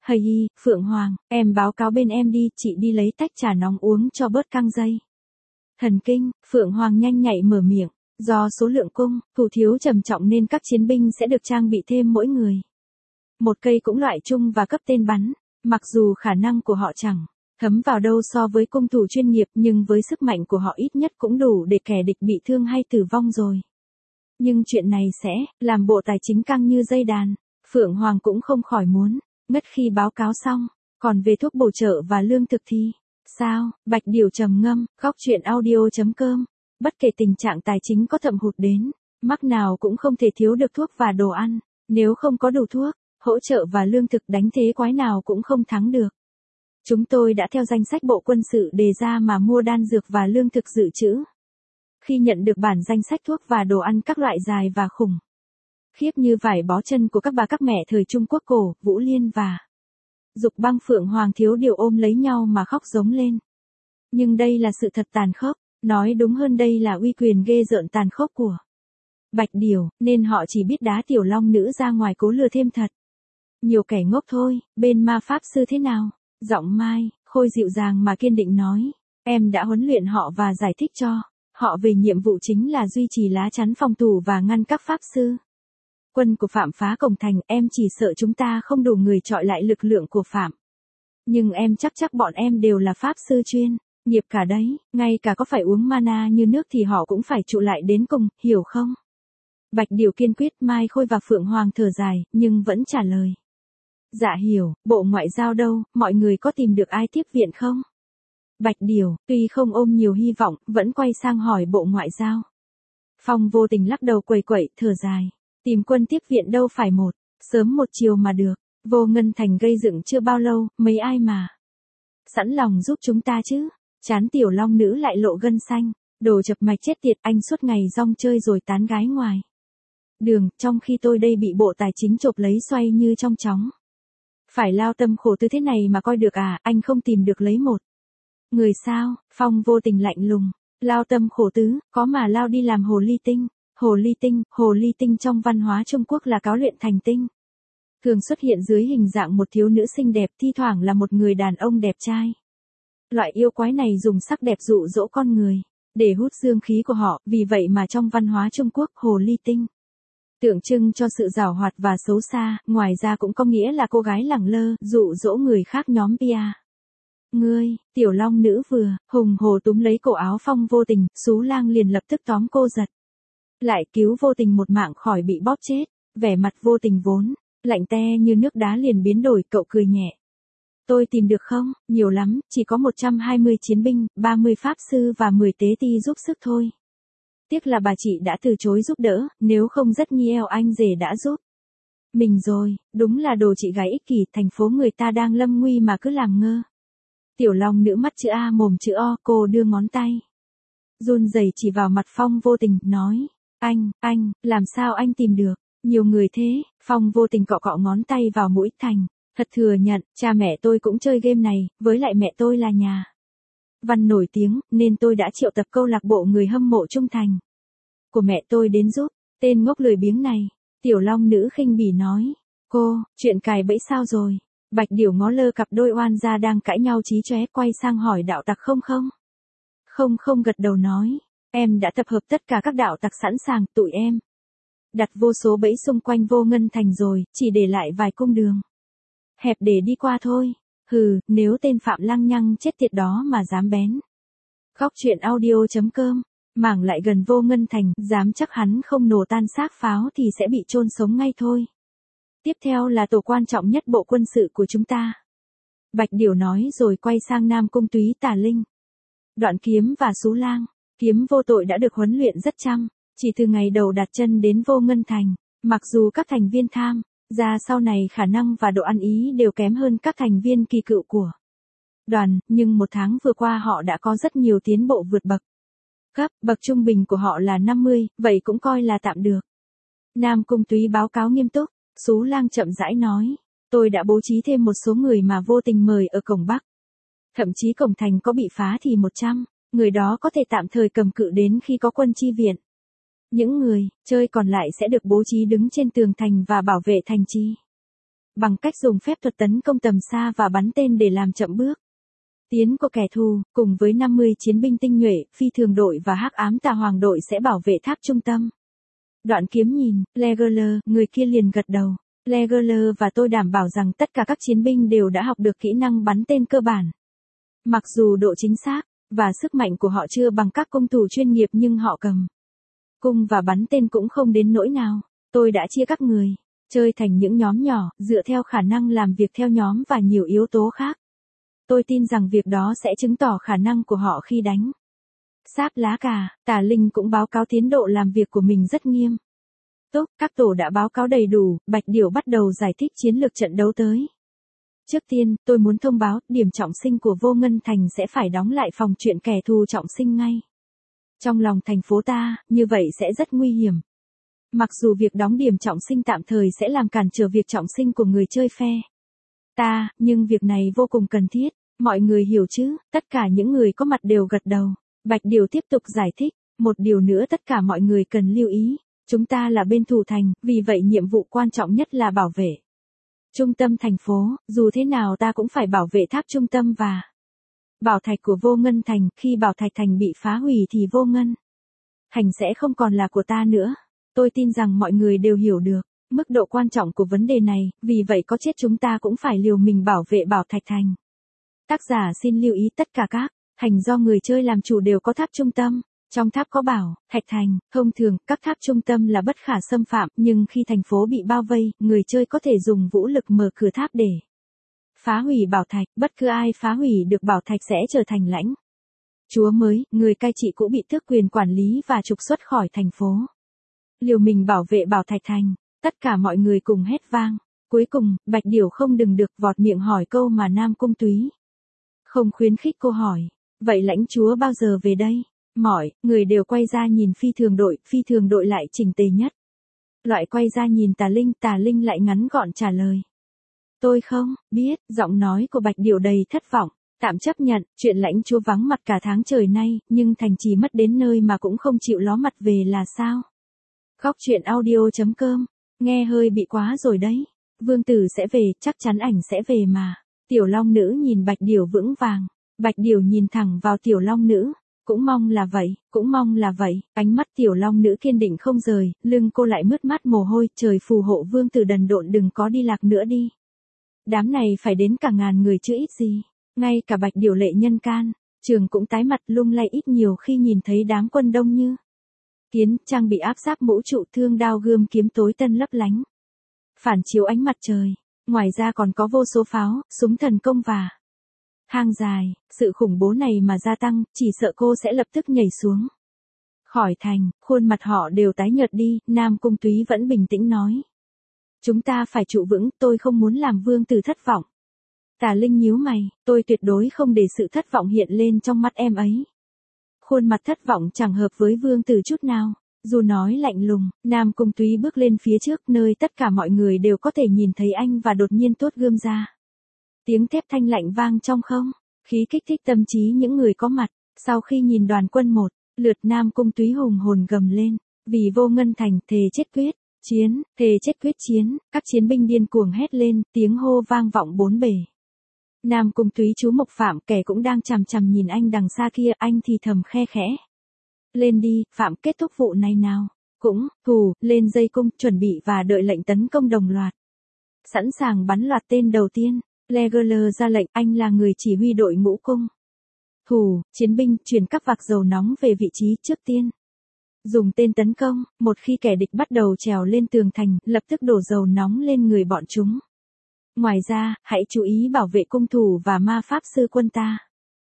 Phượng Hoàng, em báo cáo bên em đi, chị đi lấy tách trà nóng uống cho bớt căng dây. Thần kinh, Phượng Hoàng nhanh nhạy mở miệng. Do số lượng cung thủ thiếu trầm trọng nên các chiến binh sẽ được trang bị thêm mỗi người một cây cũng loại chung và cấp tên bắn. Mặc dù khả năng của họ chẳng thấm vào đâu so với cung thủ chuyên nghiệp, nhưng với sức mạnh của họ ít nhất cũng đủ để kẻ địch bị thương hay tử vong rồi. Nhưng chuyện này sẽ làm bộ tài chính căng như dây đàn. Phượng Hoàng cũng không khỏi muốn ngất khi báo cáo xong. Còn về thuốc bổ trợ và lương thực thì sao? Bạch Điều trầm ngâm. Góc chuyện audio.com. Bất kể tình trạng tài chính có thâm hụt đến mắc nào cũng không thể thiếu được thuốc và đồ ăn. Nếu không có đủ thuốc, hỗ trợ và lương thực, đánh thế quái nào cũng không thắng được. Chúng tôi đã theo danh sách Bộ Quân sự đề ra mà mua đan dược và lương thực dự trữ. Khi nhận được bản danh sách thuốc và đồ ăn các loại dài và khủng khiếp như vải bó chân của các bà các mẹ thời Trung Quốc cổ, Vũ Liên và Dục Băng, Phượng Hoàng thiếu điều ôm lấy nhau mà khóc giống lên. Nhưng đây là sự thật tàn khốc. Nói đúng hơn đây là uy quyền ghê rợn tàn khốc của Bạch Điều, nên họ chỉ biết đá Tiểu Long Nữ ra ngoài cố lừa thêm thật nhiều kẻ ngốc thôi. Bên ma pháp sư thế nào? Giọng Mai Khôi dịu dàng mà kiên định nói. Em đã huấn luyện họ và giải thích cho họ về nhiệm vụ chính là duy trì lá chắn phòng thủ và ngăn các pháp sư. Quân của Phạm phá cổng thành, em chỉ sợ chúng ta không đủ người chọi lại lực lượng của Phạm. Nhưng em chắc bọn em đều là pháp sư chuyên nghiệp cả đấy, ngay cả có phải uống mana như nước thì họ cũng phải trụ lại đến cùng, hiểu không? Bạch Điều kiên quyết. Mai Khôi và Phượng Hoàng thở dài, nhưng vẫn trả lời. Dạ hiểu, Bộ Ngoại giao đâu, mọi người có tìm được ai tiếp viện không? Bạch Điều, tuy không ôm nhiều hy vọng, vẫn quay sang hỏi Bộ Ngoại giao. Phong Vô Tình lắc đầu quẩy quẩy, thở dài. Tìm quân tiếp viện đâu phải sớm một chiều mà được. Vô Ngân Thành gây dựng chưa bao lâu, mấy ai mà sẵn lòng giúp chúng ta chứ? Chán Tiểu Long Nữ lại lộ gân xanh. Đồ chập mạch chết tiệt, anh suốt ngày rong chơi rồi tán gái ngoài đường, trong khi tôi đây bị Bộ Tài chính chộp lấy xoay như trong chóng. Phải lao tâm khổ tư thế này mà coi được à, anh không tìm được lấy người sao? Phong Vô Tình lạnh lùng. Lao tâm khổ tứ, có mà lao đi làm hồ ly tinh. Hồ ly tinh trong văn hóa Trung Quốc là cáo luyện thành tinh. Thường xuất hiện dưới hình dạng một thiếu nữ xinh đẹp, thi thoảng là một người đàn ông đẹp trai. Loại yêu quái này dùng sắc đẹp dụ dỗ con người, để hút dương khí của họ, vì vậy mà trong văn hóa Trung Quốc, hồ ly tinh tượng trưng cho sự giàu hoạt và xấu xa, ngoài ra cũng có nghĩa là cô gái lẳng lơ, dụ dỗ người khác nhóm Pia. Ngươi, Tiểu Long Nữ vừa hùng hồ túm lấy cổ áo Phong Vô Tình, Sú Lang liền lập tức tóm cô giật lại, cứu Vô Tình một mạng khỏi bị bóp chết. Vẻ mặt Vô Tình vốn lạnh te như nước đá liền biến đổi, cậu cười nhẹ. Tôi tìm được không? Nhiều lắm, chỉ có 120 chiến binh, 30 pháp sư và 10 tế ti giúp sức thôi. Tiếc là bà chị đã từ chối giúp đỡ, nếu không rất nhiều anh rể đã giúp mình rồi. Đúng là đồ chị gái ích kỷ, thành phố người ta đang lâm nguy mà cứ làm ngơ. Tiểu Long Nữ mắt chữ A mồm chữ O, cô đưa ngón tay run rẩy chỉ vào mặt Phong Vô Tình, nói. Anh, làm sao anh tìm được nhiều người thế? Phong Vô Tình cọ cọ ngón tay vào mũi, thật thừa nhận, cha mẹ tôi cũng chơi game này, với lại mẹ tôi là nhà văn nổi tiếng, nên tôi đã triệu tập câu lạc bộ người hâm mộ trung thành của mẹ tôi đến giúp. Tên ngốc lười biếng này. Tiểu Long Nữ khinh bỉ nói. Cô, chuyện cài bẫy sao rồi? Bạch Điểu ngó lơ cặp đôi oan gia đang cãi nhau chí chóe, quay sang hỏi đạo tặc không. Không gật đầu nói. Em đã tập hợp tất cả các đạo tặc sẵn sàng, tụi em đặt vô số bẫy xung quanh Vô Ngân Thành rồi, chỉ để lại vài cung đường hẹp để đi qua thôi. Hừ, nếu tên Phạm lăng nhăng chết tiệt đó mà dám bén góc truyện audio.com mảng lại gần Vô Ngân Thành, dám chắc hắn không nổ tan xác pháo thì sẽ bị chôn sống ngay thôi. Tiếp theo là tổ quan trọng nhất bộ quân sự của chúng ta. Bạch Điểu nói rồi quay sang Nam Cung Túy Tả Linh, Đoạn Kiếm và Sú Lang. Kiếm Vô Tội đã được huấn luyện rất chăm, chỉ từ ngày đầu đặt chân đến Vô Ngân Thành, mặc dù các thành viên tham ra sau này khả năng và độ ăn ý đều kém hơn các thành viên kỳ cựu của đoàn, nhưng một tháng vừa qua họ đã có rất nhiều tiến bộ vượt bậc. Bậc trung bình của họ là 50, vậy cũng coi là tạm được. Nam Cung Túy báo cáo nghiêm túc. Sú Lang chậm rãi nói. Tôi đã bố trí thêm một số người mà Vô Tình mời ở cổng Bắc. Thậm chí cổng thành có bị phá thì 100 người đó có thể tạm thời cầm cự đến khi có quân chi viện. Những người chơi còn lại sẽ được bố trí đứng trên tường thành và bảo vệ thành trì, bằng cách dùng phép thuật tấn công tầm xa và bắn tên để làm chậm bước tiến của kẻ thù. Cùng với 50 chiến binh tinh nhuệ, phi thường đội và hắc ám tà hoàng đội sẽ bảo vệ tháp trung tâm. Đoạn Kiếm nhìn Legolas, người kia liền gật đầu. Legolas và tôi đảm bảo rằng tất cả các chiến binh đều đã học được kỹ năng bắn tên cơ bản. Mặc dù độ chính xác và sức mạnh của họ chưa bằng các cung thủ chuyên nghiệp, nhưng họ cầm cung và bắn tên cũng không đến nỗi nào. Tôi đã chia các người chơi thành những nhóm nhỏ, dựa theo khả năng làm việc theo nhóm và nhiều yếu tố khác. Tôi tin rằng việc đó sẽ chứng tỏ khả năng của họ khi đánh sáp lá cà. Tả Linh cũng báo cáo tiến độ làm việc của mình rất nghiêm túc. Các tổ đã báo cáo đầy đủ. Bạch Điểu bắt đầu giải thích chiến lược trận đấu tới. Trước tiên, tôi muốn thông báo, điểm trọng sinh của Vô Ngân Thành sẽ phải đóng lại phòng chuyện kẻ thù trọng sinh ngay trong lòng thành phố ta, như vậy sẽ rất nguy hiểm. Mặc dù việc đóng điểm trọng sinh tạm thời sẽ làm cản trở việc trọng sinh của người chơi phe ta, nhưng việc này vô cùng cần thiết. Mọi người hiểu chứ? Tất cả những người có mặt đều gật đầu. Bạch Điểu tiếp tục giải thích. Một điều nữa tất cả mọi người cần lưu ý. Chúng ta là bên thủ thành, vì vậy nhiệm vụ quan trọng nhất là bảo vệ trung tâm thành phố. Dù thế nào ta cũng phải bảo vệ tháp trung tâm và bảo thạch của Vô Ngân Thành, khi bảo thạch thành bị phá hủy thì Vô Ngân Thành sẽ không còn là của ta nữa. Tôi tin rằng mọi người đều hiểu được mức độ quan trọng của vấn đề này, vì vậy có chết chúng ta cũng phải liều mình bảo vệ bảo thạch thành. Tác giả xin lưu ý tất cả các thành do người chơi làm chủ đều có tháp trung tâm. Trong tháp có bảo thạch thành, thông thường, các tháp trung tâm là bất khả xâm phạm, nhưng khi thành phố bị bao vây, người chơi có thể dùng vũ lực mở cửa tháp để phá hủy bảo thạch, bất cứ ai phá hủy được bảo thạch sẽ trở thành lãnh chúa mới, người cai trị cũ bị tước quyền quản lý và trục xuất khỏi thành phố. Liều mình bảo vệ bảo thạch thành, tất cả mọi người cùng hét vang. Cuối cùng, Bạch Điểu không đừng được vọt miệng hỏi câu mà Nam Cung Túy không khuyến khích cô hỏi. Vậy lãnh chúa bao giờ về đây? Mọi người đều quay ra nhìn phi thường đội lại chỉnh tề nhất. Loại quay ra nhìn Tà Linh lại ngắn gọn trả lời. Tôi không biết, giọng nói của Bạch Điểu đầy thất vọng. Tạm chấp nhận, chuyện lãnh chúa vắng mặt cả tháng trời nay, nhưng thành trì mất đến nơi mà cũng không chịu ló mặt về là sao? Góc truyện audio.com, nghe hơi bị quá rồi đấy. Vương tử sẽ về, chắc chắn ảnh sẽ về mà. Tiểu Long Nữ nhìn Bạch Điểu vững vàng. Bạch Điểu nhìn thẳng vào Tiểu Long Nữ. Cũng mong là vậy. Ánh mắt Tiểu Long Nữ kiên định không rời, lưng cô lại mướt mát mồ hôi, trời phù hộ vương tử đần độn đừng có đi lạc nữa đi. Đám này phải đến cả ngàn người chứ ít gì. Ngay cả Bạch Điểu lệ nhân can, trường cũng tái mặt lung lay ít nhiều khi nhìn thấy đám quân đông như kiến, trang bị áp giáp mũ trụ thương đao gươm kiếm tối tân lấp lánh. Phản chiếu ánh mặt trời, ngoài ra còn có vô số pháo, súng thần công và hang dài, sự khủng bố này mà gia tăng, chỉ sợ cô sẽ lập tức nhảy xuống khỏi thành, khuôn mặt họ đều tái nhợt đi, Nam Cung Túy vẫn bình tĩnh nói. Chúng ta phải trụ vững, tôi không muốn làm vương tử thất vọng. Tà Linh nhíu mày, tôi tuyệt đối không để sự thất vọng hiện lên trong mắt em ấy. Khuôn mặt thất vọng chẳng hợp với vương tử chút nào. Dù nói lạnh lùng, Nam Cung Túy bước lên phía trước nơi tất cả mọi người đều có thể nhìn thấy anh và đột nhiên tốt gươm ra. Tiếng thép thanh lạnh vang trong không, khí kích thích tâm trí những người có mặt. Sau khi nhìn đoàn quân một lượt, Nam Cung Túy hùng hồn gầm lên, vì Vô Ngân Thành thề chết quyết chiến, các chiến binh điên cuồng hét lên, tiếng hô vang vọng bốn bề. Nam Cung Túy chú Mộc Phạm kẻ cũng đang chằm chằm nhìn anh đằng xa kia, anh thì thầm khe khẽ. Lên đi, Phạm kết thúc vụ này nào. Cũng, lên dây cung, chuẩn bị và đợi lệnh tấn công đồng loạt. Sẵn sàng bắn loạt tên đầu tiên, Legolas ra lệnh, anh là người chỉ huy đội ngũ cung. Chiến binh, chuyển các vạc dầu nóng về vị trí trước tiên. Dùng tên tấn công, một khi kẻ địch bắt đầu trèo lên tường thành, lập tức đổ dầu nóng lên người bọn chúng. Ngoài ra, hãy chú ý bảo vệ cung thủ và ma pháp sư quân ta.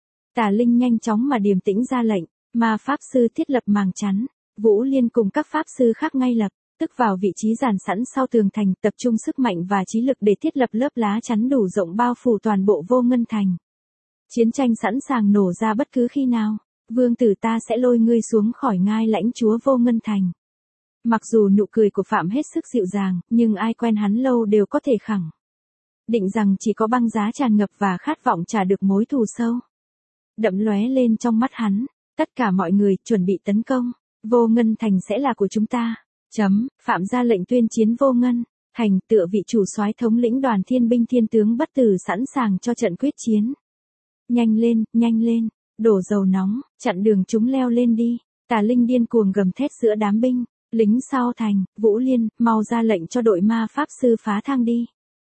Tà Linh nhanh chóng mà điềm tĩnh ra lệnh, ma pháp sư thiết lập màng chắn. Vũ Liên cùng các pháp sư khác ngay lập tức vào vị trí dàn sẵn sau tường thành, tập trung sức mạnh và trí lực để thiết lập lớp lá chắn đủ rộng bao phủ toàn bộ Vô Ngân Thành. Chiến tranh sẵn sàng nổ ra bất cứ khi nào. Vương tử ta sẽ lôi ngươi xuống khỏi ngai lãnh chúa Vô Ngân Thành. Mặc dù nụ cười của Phạm hết sức dịu dàng, nhưng ai quen hắn lâu đều có thể khẳng định rằng chỉ có băng giá tràn ngập và khát vọng trả được mối thù sâu đậm lóe lên trong mắt hắn. Tất cả mọi người chuẩn bị tấn công. Vô Ngân Thành sẽ là của chúng ta. Phạm ra lệnh tuyên chiến Vô Ngân Thành, tựa vị chủ soái thống lĩnh đoàn thiên binh thiên tướng bất tử sẵn sàng cho trận quyết chiến. Nhanh lên, đổ dầu nóng, chặn đường chúng leo lên đi. Tà Linh điên cuồng gầm thét giữa đám binh lính sau thành. Vũ Liên, mau ra lệnh cho đội ma pháp sư phá thang đi.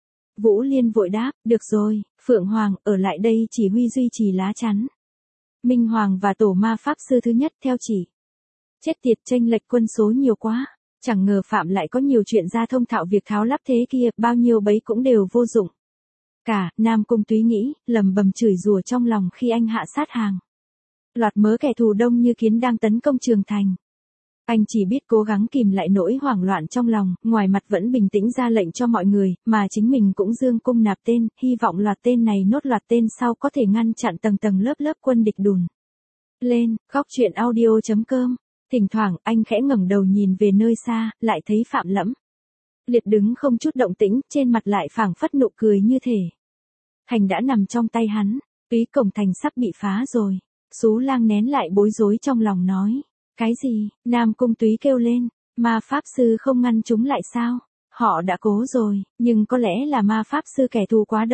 Vũ Liên vội đáp, được rồi, Phượng Hoàng, ở lại đây chỉ huy duy trì lá chắn. Minh Hoàng và tổ ma pháp sư thứ nhất theo chỉ. Chết tiệt, chênh lệch quân số nhiều quá. Chẳng ngờ Phạm lại có nhiều chuyện ra thông thạo việc tháo lắp thế kia, bao nhiêu bấy cũng đều vô dụng. Cả, Nam Cung Túy nghĩ, lầm bầm chửi rủa trong lòng khi anh hạ sát hàng loạt mớ kẻ thù đông như kiến đang tấn công trường thành. Anh chỉ biết cố gắng kìm lại nỗi hoảng loạn trong lòng, ngoài mặt vẫn bình tĩnh ra lệnh cho mọi người, mà chính mình cũng dương cung nạp tên, hy vọng loạt tên này nốt loạt tên sau có thể ngăn chặn tầng tầng lớp quân địch đùn lên. Góc truyện audio.com. Thỉnh thoảng, anh khẽ ngẩng đầu nhìn về nơi xa, lại thấy Phạm Lẫm Liệt đứng không chút động tĩnh, trên mặt lại phảng phất nụ cười như thể thành đã nằm trong tay hắn. Túy cổng thành sắp bị phá rồi. Sú Lang nén lại bối rối trong lòng nói. Cái gì? Nam Cung Túy kêu lên. Ma pháp sư không ngăn chúng lại sao? Họ đã cố rồi, nhưng có lẽ là ma pháp sư kẻ thù quá đông.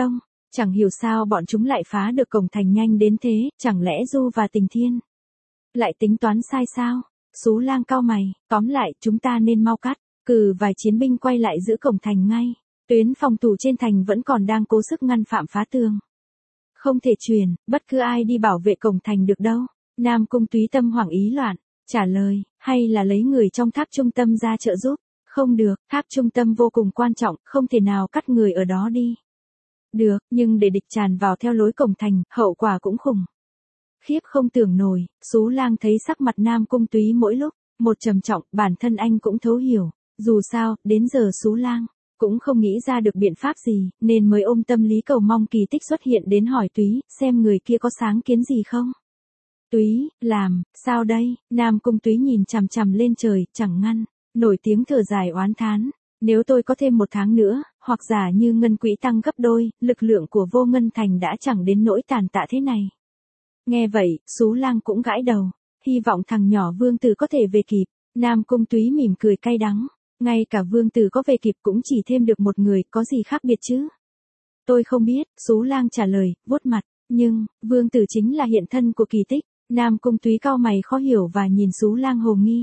Chẳng hiểu sao bọn chúng lại phá được cổng thành nhanh đến thế, chẳng lẽ Du và Tình Thiên lại tính toán sai sao? Sú Lang cau mày, tóm lại, chúng ta nên mau cắt, cử vài chiến binh quay lại giữ cổng thành ngay. Tuyến phòng thủ trên thành vẫn còn đang cố sức ngăn Phạm phá tường. Không thể truyền, bất cứ ai đi bảo vệ cổng thành được đâu. Nam Cung Túy tâm hoảng ý loạn, trả lời, hay là lấy người trong tháp trung tâm ra trợ giúp. Không được, tháp trung tâm vô cùng quan trọng, không thể nào cắt người ở đó đi. Được, nhưng để địch tràn vào theo lối cổng thành, hậu quả cũng khủng. Khiếp không tưởng nổi, Sú Lang thấy sắc mặt Nam Cung Túy mỗi lúc một trầm trọng, bản thân anh cũng thấu hiểu. Dù sao, đến giờ Sú Lang cũng không nghĩ ra được biện pháp gì, nên mới ôm tâm lý cầu mong kỳ tích xuất hiện đến hỏi Túy, xem người kia có sáng kiến gì không. Túy, làm, sao đây? Nam Cung Túy nhìn chằm chằm lên trời, chẳng ngăn nổi tiếng thở dài oán thán. Nếu tôi có thêm 1 tháng nữa, hoặc giả như ngân quỹ tăng gấp đôi, lực lượng của Vô Ngân Thành đã chẳng đến nỗi tàn tạ thế này. Nghe vậy, Sú Lang cũng gãi đầu, hy vọng thằng nhỏ Vương Tử có thể về kịp. Nam Cung Túy mỉm cười cay đắng, ngay cả Vương Tử có về kịp cũng chỉ thêm được 1 người, có gì khác biệt chứ? Tôi không biết, Sú Lang trả lời, vuốt mặt, nhưng, Vương Tử chính là hiện thân của kỳ tích. Nam Cung Túy cau mày khó hiểu và nhìn Sú Lang hồ nghi.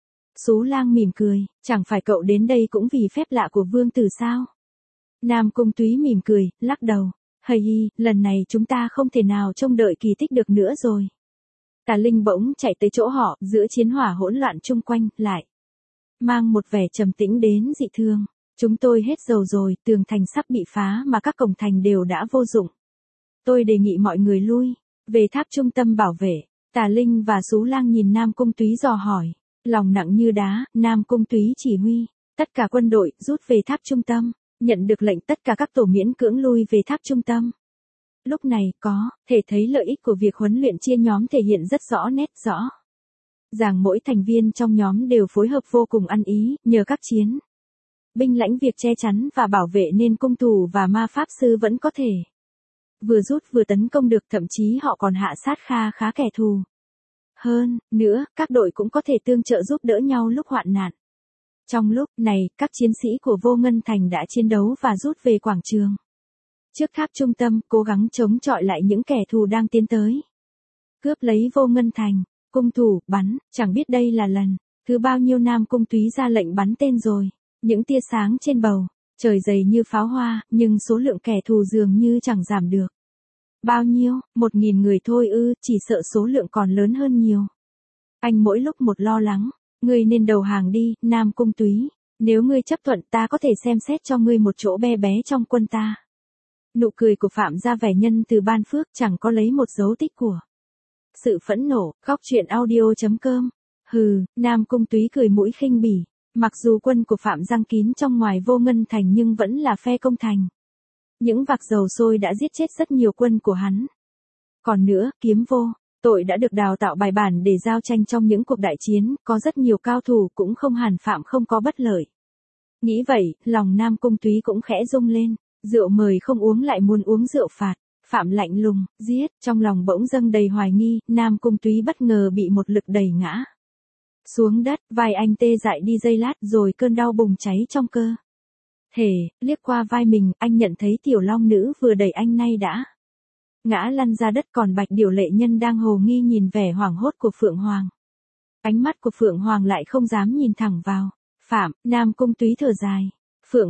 Sú Lang mỉm cười, chẳng phải cậu đến đây cũng vì phép lạ của Vương Tử sao? Nam Cung Túy mỉm cười, lắc đầu, hầy hi, lần này chúng ta không thể nào trông đợi kỳ tích được nữa rồi. Tà Linh bỗng chạy tới chỗ họ, giữa chiến hỏa hỗn loạn chung quanh, lại mang một vẻ trầm tĩnh đến dị thường. Chúng tôi hết dầu rồi, tường thành sắp bị phá mà các cổng thành đều đã vô dụng. Tôi đề nghị mọi người lui về tháp trung tâm bảo vệ. Tà Linh và Sú Lang nhìn Nam Cung Túy dò hỏi, lòng nặng như đá. Nam Cung Túy chỉ huy tất cả quân đội rút về tháp trung tâm, nhận được lệnh tất cả các tổ miễn cưỡng lui về tháp trung tâm. Lúc này có thể thấy lợi ích của việc huấn luyện chia nhóm thể hiện rất rõ ràng, mỗi thành viên trong nhóm đều phối hợp vô cùng ăn ý, nhờ các chiến binh lãnh việc che chắn và bảo vệ nên cung thủ và ma pháp sư vẫn có thể vừa rút vừa tấn công được, thậm chí họ còn hạ sát khá kẻ thù. Hơn nữa, các đội cũng có thể tương trợ giúp đỡ nhau lúc hoạn nạn. Trong lúc này, các chiến sĩ của Vô Ngân Thành đã chiến đấu và rút về quảng trường trước tháp trung tâm, cố gắng chống chọi lại những kẻ thù đang tiến tới cướp lấy Vô Ngân Thành. Cung thủ bắn, chẳng biết đây là lần thứ bao nhiêu Nam Cung Túy ra lệnh bắn tên rồi. Những tia sáng trên bầu trời dày như pháo hoa, nhưng số lượng kẻ thù dường như chẳng giảm được. Bao nhiêu? 1.000 người thôi ư? Chỉ sợ số lượng còn lớn hơn nhiều. Anh mỗi lúc một lo lắng. Ngươi nên đầu hàng đi, Nam Cung Túy. Nếu ngươi chấp thuận, ta có thể xem xét cho ngươi một chỗ bé bé trong quân ta. Nụ cười của Phạm ra vẻ nhân từ ban phước, chẳng có lấy một dấu tích của sự phẫn nộ. Góc truyện audio.com. Hừ, Nam Cung Túy cười mũi khinh bỉ. Mặc dù quân của Phạm giăng kín trong ngoài Vô Ngân Thành nhưng vẫn là phe công thành. Những vạc dầu sôi đã giết chết rất nhiều quân của hắn. Còn nữa, Kiếm Vô Tội đã được đào tạo bài bản để giao tranh trong những cuộc đại chiến, có rất nhiều cao thủ, cũng không hẳn Phạm không có bất lợi. Nghĩ vậy, lòng Nam Cung Túy cũng khẽ rung lên, rượu mời không uống lại muốn uống rượu phạt. Phạm lạnh lùng, giết, trong lòng bỗng dâng đầy hoài nghi, Nam Cung Túy bất ngờ bị một lực đẩy ngã xuống đất, vai anh tê dại đi giây lát rồi cơn đau bùng cháy trong cơ thể. Liếc qua vai mình, anh nhận thấy Tiểu Long Nữ vừa đẩy anh nay đã ngã lăn ra đất, còn Bạch Điểu Lệ Nhân đang hồ nghi nhìn vẻ hoảng hốt của Phượng Hoàng. Ánh mắt của Phượng Hoàng lại không dám nhìn thẳng vào Phạm. Nam Cung Túy thở dài, Phượng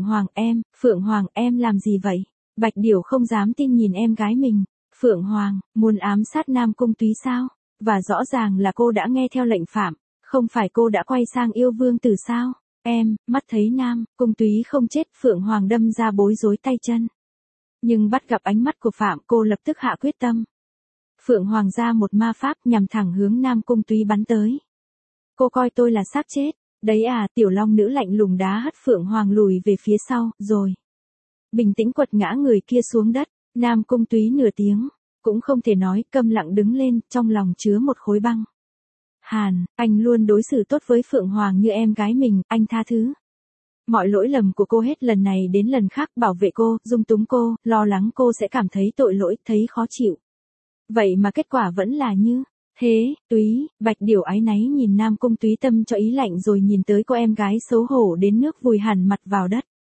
Hoàng em làm gì vậy? Bạch Điểu không dám tin nhìn em gái mình. Phượng Hoàng, muốn ám sát Nam Cung Túy sao? Và rõ ràng là cô đã nghe theo lệnh Phạm, không phải cô đã quay sang yêu Vương Tử sao? Em, mắt thấy Nam Cung Túy không chết, Phượng Hoàng đâm ra bối rối tay chân. Nhưng bắt gặp ánh mắt của Phạm, cô lập tức hạ quyết tâm. Phượng Hoàng ra một ma pháp nhằm thẳng hướng Nam Cung Túy bắn tới. Cô coi tôi là xác chết, đấy à? Tiểu Long Nữ lạnh lùng đá hất Phượng Hoàng lùi về phía sau, rồi bình tĩnh quật ngã người kia xuống đất. Nam Cung Túy nửa tiếng cũng không thể nói, câm lặng đứng lên, trong lòng chứa một khối băng hàn. Anh luôn đối xử tốt với Phượng Hoàng như em gái mình, anh tha thứ mọi lỗi lầm của cô hết lần này đến lần khác, bảo vệ cô, dung túng cô, lo lắng cô sẽ cảm thấy tội lỗi, thấy khó chịu. Vậy mà kết quả vẫn là như thế. Túy, Bạch Điểu áy náy nhìn Nam Cung Túy tâm cho ý lạnh rồi nhìn tới cô em gái xấu hổ đến nước vùi hẳn mặt vào đất.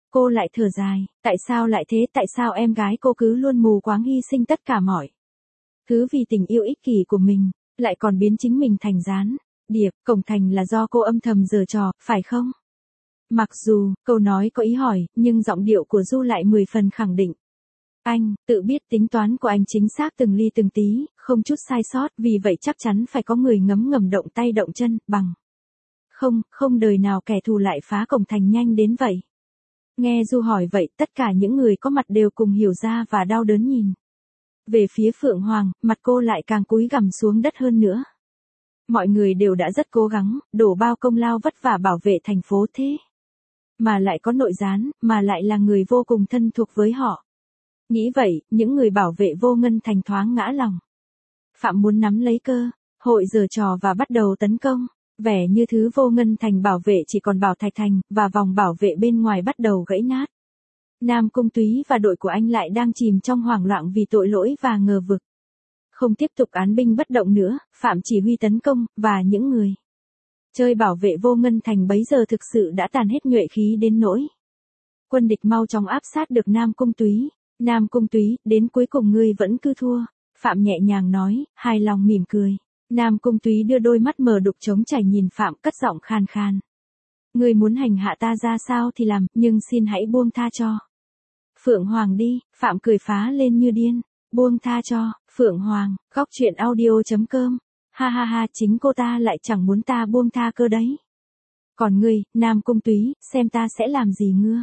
Cô lại thở dài, tại sao lại thế, tại sao em gái cô cứ luôn mù quáng hy sinh tất cả mọi thứ vì tình yêu ích kỷ của mình, lại còn biến chính mình thành gián điệp, cổng thành là do cô âm thầm giở trò, phải không? Mặc dù, câu nói có ý hỏi, nhưng giọng điệu của Du lại 10 phần khẳng định. Anh, tự biết tính toán của anh chính xác từng ly từng tí, không chút sai sót, vì vậy chắc chắn phải có người ngấm ngầm động tay động chân, bằng. Không đời nào kẻ thù lại phá cổng thành nhanh đến vậy. Nghe Du hỏi vậy, tất cả những người có mặt đều cùng hiểu ra và đau đớn nhìn về phía Phượng Hoàng, mặt cô lại càng cúi gằm xuống đất hơn nữa. Mọi người đều đã rất cố gắng, đổ bao công lao vất vả bảo vệ thành phố thế. Mà lại có nội gián, mà lại là người vô cùng thân thuộc với họ. Nghĩ vậy, những người bảo vệ Vô Ngân Thành thoáng ngã lòng. Phạm muốn nắm lấy cơ hội giở trò và bắt đầu tấn công. Vẻ như thứ Vô Ngân Thành bảo vệ chỉ còn Bảo Thạch Thành, và vòng bảo vệ bên ngoài bắt đầu gãy nát. Nam Cung Túy và đội của anh lại đang chìm trong hoảng loạn vì tội lỗi và ngờ vực. Không tiếp tục án binh bất động nữa, Phạm chỉ huy tấn công, và những người chơi bảo vệ Vô Ngân Thành bấy giờ thực sự đã tàn hết nhuệ khí đến nỗi quân địch mau chóng áp sát được Nam Cung Túy. Nam Cung Túy, đến cuối cùng ngươi vẫn cứ thua. Phạm nhẹ nhàng nói, hài lòng mỉm cười. Nam Cung Túy đưa đôi mắt mờ đục trống trải nhìn Phạm, cất giọng khan khan. Ngươi muốn hành hạ ta ra sao thì làm, nhưng xin hãy buông tha cho Phượng Hoàng đi. Phạm cười phá lên như điên. Buông tha cho Phượng Hoàng. Góc truyện audio.com. Ha ha ha, chính cô ta lại chẳng muốn ta buông tha cơ đấy. Còn ngươi, Nam Cung Túy, xem ta sẽ làm gì ngưa.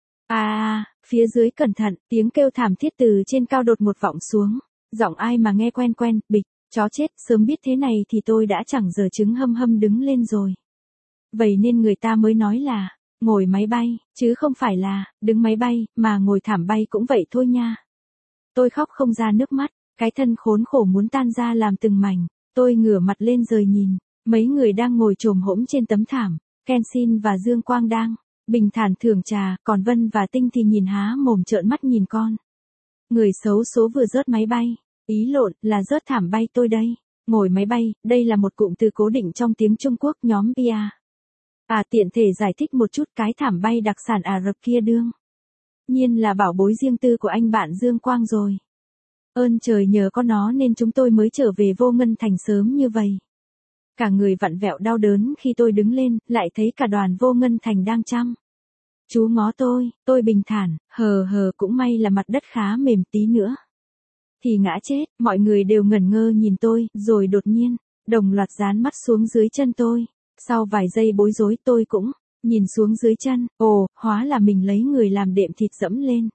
Phía dưới cẩn thận, tiếng kêu thảm thiết từ trên cao đột một vọng xuống. Giọng ai mà nghe quen quen, bịch, chó chết, sớm biết thế này thì tôi đã chẳng giờ trứng hâm đứng lên rồi. Vậy nên người ta mới nói là, ngồi máy bay, chứ không phải là, đứng máy bay, mà ngồi thảm bay cũng vậy thôi nha. Tôi khóc không ra nước mắt, cái thân khốn khổ muốn tan ra làm từng mảnh. Tôi ngửa mặt lên rời nhìn, mấy người đang ngồi chồm hổm trên tấm thảm, Kenshin và Dương Quang đang bình thản thưởng trà, còn Vân và Tinh thì nhìn há mồm trợn mắt nhìn con. Người xấu số vừa rớt máy bay, ý lộn, là rớt thảm bay tôi đây. Ngồi máy bay, đây là một cụm từ cố định trong tiếng Trung Quốc nhóm Pia. Tiện thể giải thích một chút, cái thảm bay đặc sản Ả Rập kia đương nhiên là bảo bối riêng tư của anh bạn Dương Quang rồi. Ơn trời nhờ có nó nên chúng tôi mới trở về Vô Ngân Thành sớm như vậy. Cả người vặn vẹo đau đớn khi tôi đứng lên, lại thấy cả đoàn Vô Ngân Thành đang chăm chú ngó tôi bình thản, hờ cũng may là mặt đất khá mềm, tí nữa thì ngã chết. Mọi người đều ngẩn ngơ nhìn tôi, rồi đột nhiên, đồng loạt dán mắt xuống dưới chân tôi. Sau vài giây bối rối tôi cũng nhìn xuống dưới chân, hóa là mình lấy người làm đệm thịt dẫm lên.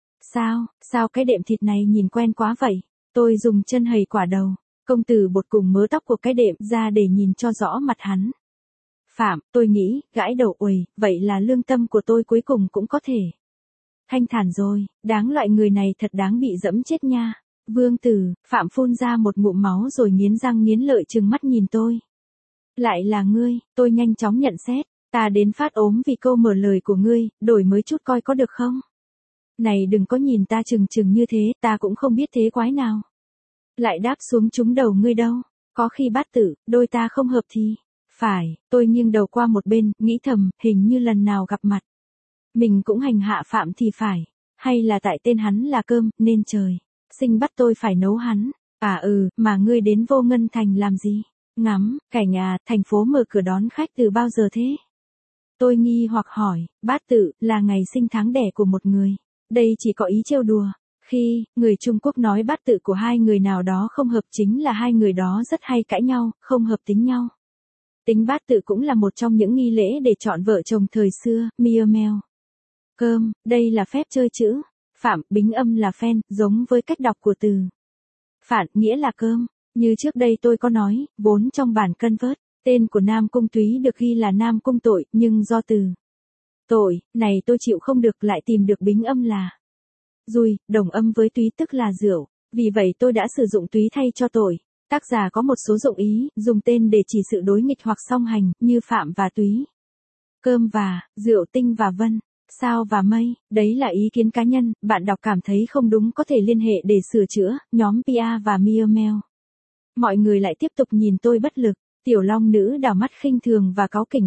Sao cái đệm thịt này nhìn quen quá vậy? Tôi dùng chân hầy quả đầu công tử bột cùng mớ tóc của cái đệm ra để nhìn cho rõ mặt hắn. Phạm, tôi nghĩ, gãi đầu vậy là lương tâm của tôi cuối cùng cũng có thể thanh thản rồi, đáng loại người này thật đáng bị dẫm chết nha. Vương tử, Phạm phun ra một ngụm máu rồi nghiến răng nghiến lợi trừng mắt nhìn tôi. Lại là ngươi, tôi nhanh chóng nhận xét, ta đến phát ốm vì câu mở lời của ngươi, đổi mới chút coi có được không? Này đừng có nhìn ta chừng như thế, ta cũng không biết thế quái nào lại đáp xuống trúng đầu ngươi đâu. Có khi Bát Tử, đôi ta không hợp thì phải. Tôi nghiêng đầu qua một bên, nghĩ thầm, hình như lần nào gặp mặt mình cũng hành hạ Phạm thì phải. Hay là tại tên hắn là Cơm, nên trời sinh bắt tôi phải nấu hắn. Mà ngươi đến Vô Ngân Thành làm gì? Ngắm cảnh thành phố mở cửa đón khách từ bao giờ thế? Tôi nghi hoặc hỏi. Bát Tự là ngày sinh tháng đẻ của một người. Đây chỉ có ý trêu đùa. Khi người Trung Quốc nói bát tự của hai người nào đó không hợp, chính là hai người đó rất hay cãi nhau, không hợp tính nhau. Tính bát tự cũng là một trong những nghi lễ để chọn vợ chồng thời xưa. Mia meo. Cơm, đây là phép chơi chữ. Phạm, bính âm là phen, giống với cách đọc của từ phản, nghĩa là cơm. Như trước đây tôi có nói, vốn trong bản cân vớt, tên của Nam Cung Túy được ghi là Nam Cung Tội, nhưng do từ tội này tôi chịu không được, lại tìm được bính âm là Dùi, đồng âm với túy tức là rượu. Vì vậy tôi đã sử dụng túy thay cho tội. Tác giả có một số dụng ý, dùng tên để chỉ sự đối nghịch hoặc song hành, như Phạm và Túy, Cơm và rượu, Tinh và Vân, Sao và Mây. Đấy là ý kiến cá nhân, bạn đọc cảm thấy không đúng có thể liên hệ để sửa chữa. Nhóm Pia và Mia Meo. Mọi người lại tiếp tục nhìn tôi bất lực. Tiểu Long Nữ đảo mắt khinh thường và cáu kỉnh gắt.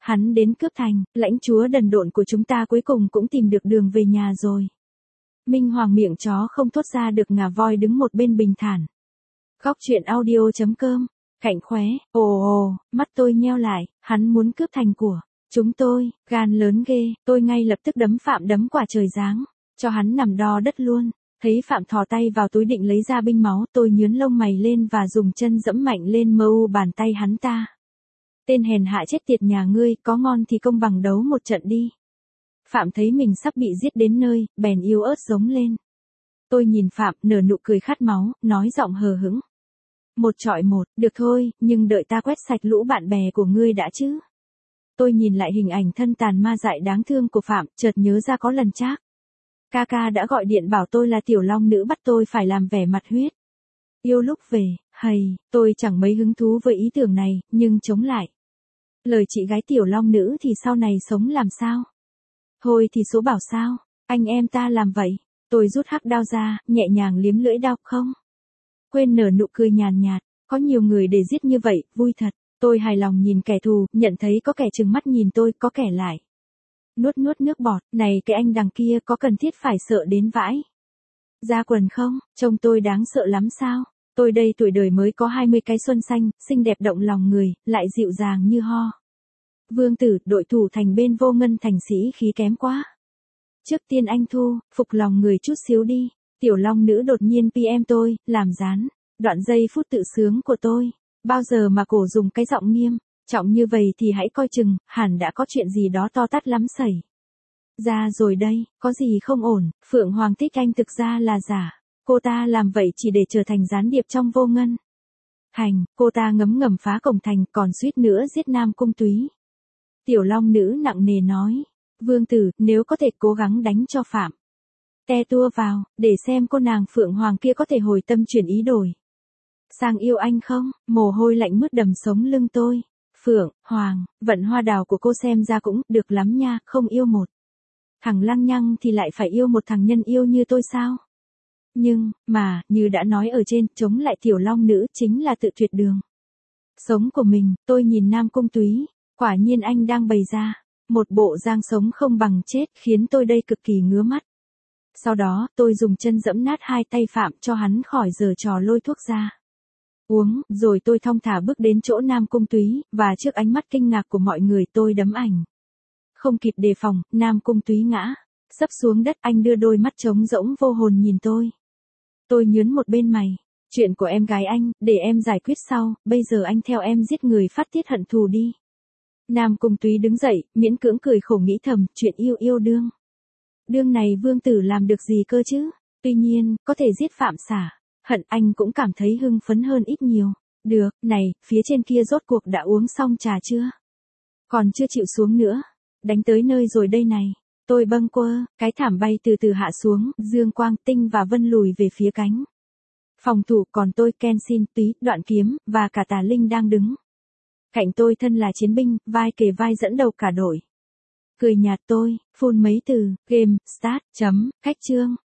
Hắn đến cướp thành, lãnh chúa đần độn của chúng ta cuối cùng cũng tìm được đường về nhà rồi. Minh Hoàng miệng chó không thốt ra được ngà voi đứng một bên bình thản. Góc truyện audio.com, Cảnh khóe, ồ, mắt tôi nheo lại, hắn muốn cướp thành của chúng tôi, gan lớn ghê, tôi ngay lập tức đấm Phạm đấm quả trời giáng, cho hắn nằm đo đất luôn. Thấy Phạm thò tay vào túi định lấy ra binh máu, tôi nhướng lông mày lên và dùng chân dẫm mạnh lên mu bàn tay hắn ta. Tên hèn hạ chết tiệt nhà ngươi, có ngon thì công bằng đấu một trận đi. Phạm thấy mình sắp bị giết đến nơi, bèn yếu ớt giống lên. Tôi nhìn Phạm, nở nụ cười khát máu, nói giọng hờ hững. 1-1, được thôi, nhưng đợi ta quét sạch lũ bạn bè của ngươi đã chứ. Tôi nhìn lại hình ảnh thân tàn ma dại đáng thương của Phạm, chợt nhớ ra có lần Trác ca đã gọi điện bảo tôi là tiểu long nữ bắt tôi phải làm vẻ mặt huyết yêu lúc về, tôi chẳng mấy hứng thú với ý tưởng này, nhưng chống lại. Lời chị gái tiểu long nữ thì sau này sống làm sao? Thôi thì số bảo sao, anh em ta làm vậy. Tôi rút hắc đao ra, nhẹ nhàng liếm lưỡi đao, không quên nở nụ cười nhàn nhạt, có nhiều người để giết như vậy, vui thật. Tôi hài lòng nhìn kẻ thù, nhận thấy có kẻ trừng mắt nhìn tôi, có kẻ lại nuốt nước bọt, này cái anh đằng kia có cần thiết phải sợ đến vãi ra quần không, trông tôi đáng sợ lắm sao? Tôi đây tuổi đời mới có 20 cái xuân xanh, xinh đẹp động lòng người, lại dịu dàng như ho. Vương tử, đội thủ thành bên Vô Ngân thành sĩ khí kém quá. Trước tiên anh Thu, phục lòng người chút xíu đi. Tiểu long nữ đột nhiên PM tôi, làm gián, đoạn giây phút tự sướng của tôi. Bao giờ mà cổ dùng cái giọng nghiêm trọng như vậy thì hãy coi chừng, hẳn đã có chuyện gì đó to tát lắm xảy ra rồi đây, có gì không ổn. Phượng Hoàng thích anh thực ra là giả. Cô ta làm vậy chỉ để trở thành gián điệp trong Vô Ngân thành. Cô ta ngấm ngầm phá cổng thành, còn suýt nữa giết Nam Cung Túy. Tiểu long nữ nặng nề nói. Vương tử, nếu có thể cố gắng đánh cho Phạm te tua vào, để xem cô nàng Phượng Hoàng kia có thể hồi tâm chuyển ý đổi sang yêu anh không? Mồ hôi lạnh mướt đầm sống lưng tôi. Phượng Hoàng, vận hoa đào của cô xem ra cũng được lắm nha, không yêu một thằng lăng nhăng thì lại phải yêu một thằng nhân yêu như tôi sao? Nhưng, mà, như đã nói ở trên, chống lại tiểu long nữ chính là tự tuyệt đường sống của mình. Tôi nhìn Nam Cung Túy, quả nhiên anh đang bày ra một bộ dáng sống không bằng chết, khiến tôi đây cực kỳ ngứa mắt. Sau đó, tôi dùng chân dẫm nát hai tay Phạm cho hắn khỏi giở trò lôi thuốc ra uống, rồi tôi thong thả bước đến chỗ Nam Cung Túy, và trước ánh mắt kinh ngạc của mọi người tôi đấm ảnh. Không kịp đề phòng, Nam Cung Túy ngã sấp xuống đất, anh đưa đôi mắt trống rỗng vô hồn nhìn tôi. Tôi nhướng một bên mày. Chuyện của em gái anh, để em giải quyết sau, bây giờ anh theo em giết người phát tiết hận thù đi. Nam Cung Túy đứng dậy, miễn cưỡng cười khổ nghĩ thầm, chuyện yêu đương này vương tử làm được gì cơ chứ? Tuy nhiên, có thể giết Phạm xả hận, anh cũng cảm thấy hưng phấn hơn ít nhiều. Được, này, phía trên kia rốt cuộc đã uống xong trà chưa? Còn chưa chịu xuống nữa. Đánh tới nơi rồi đây này. Tôi bâng quơ, cái thảm bay từ từ hạ xuống, Dương Quang, Tinh và Vân lùi về phía cánh phòng thủ, còn tôi, Kenshin, Túy, Đoạn Kiếm, và cả Tà Linh đang đứng cạnh tôi, thân là chiến binh, vai kề vai dẫn đầu cả đội. Cười nhạt tôi, phun mấy từ, game, start, chấm, khách chương.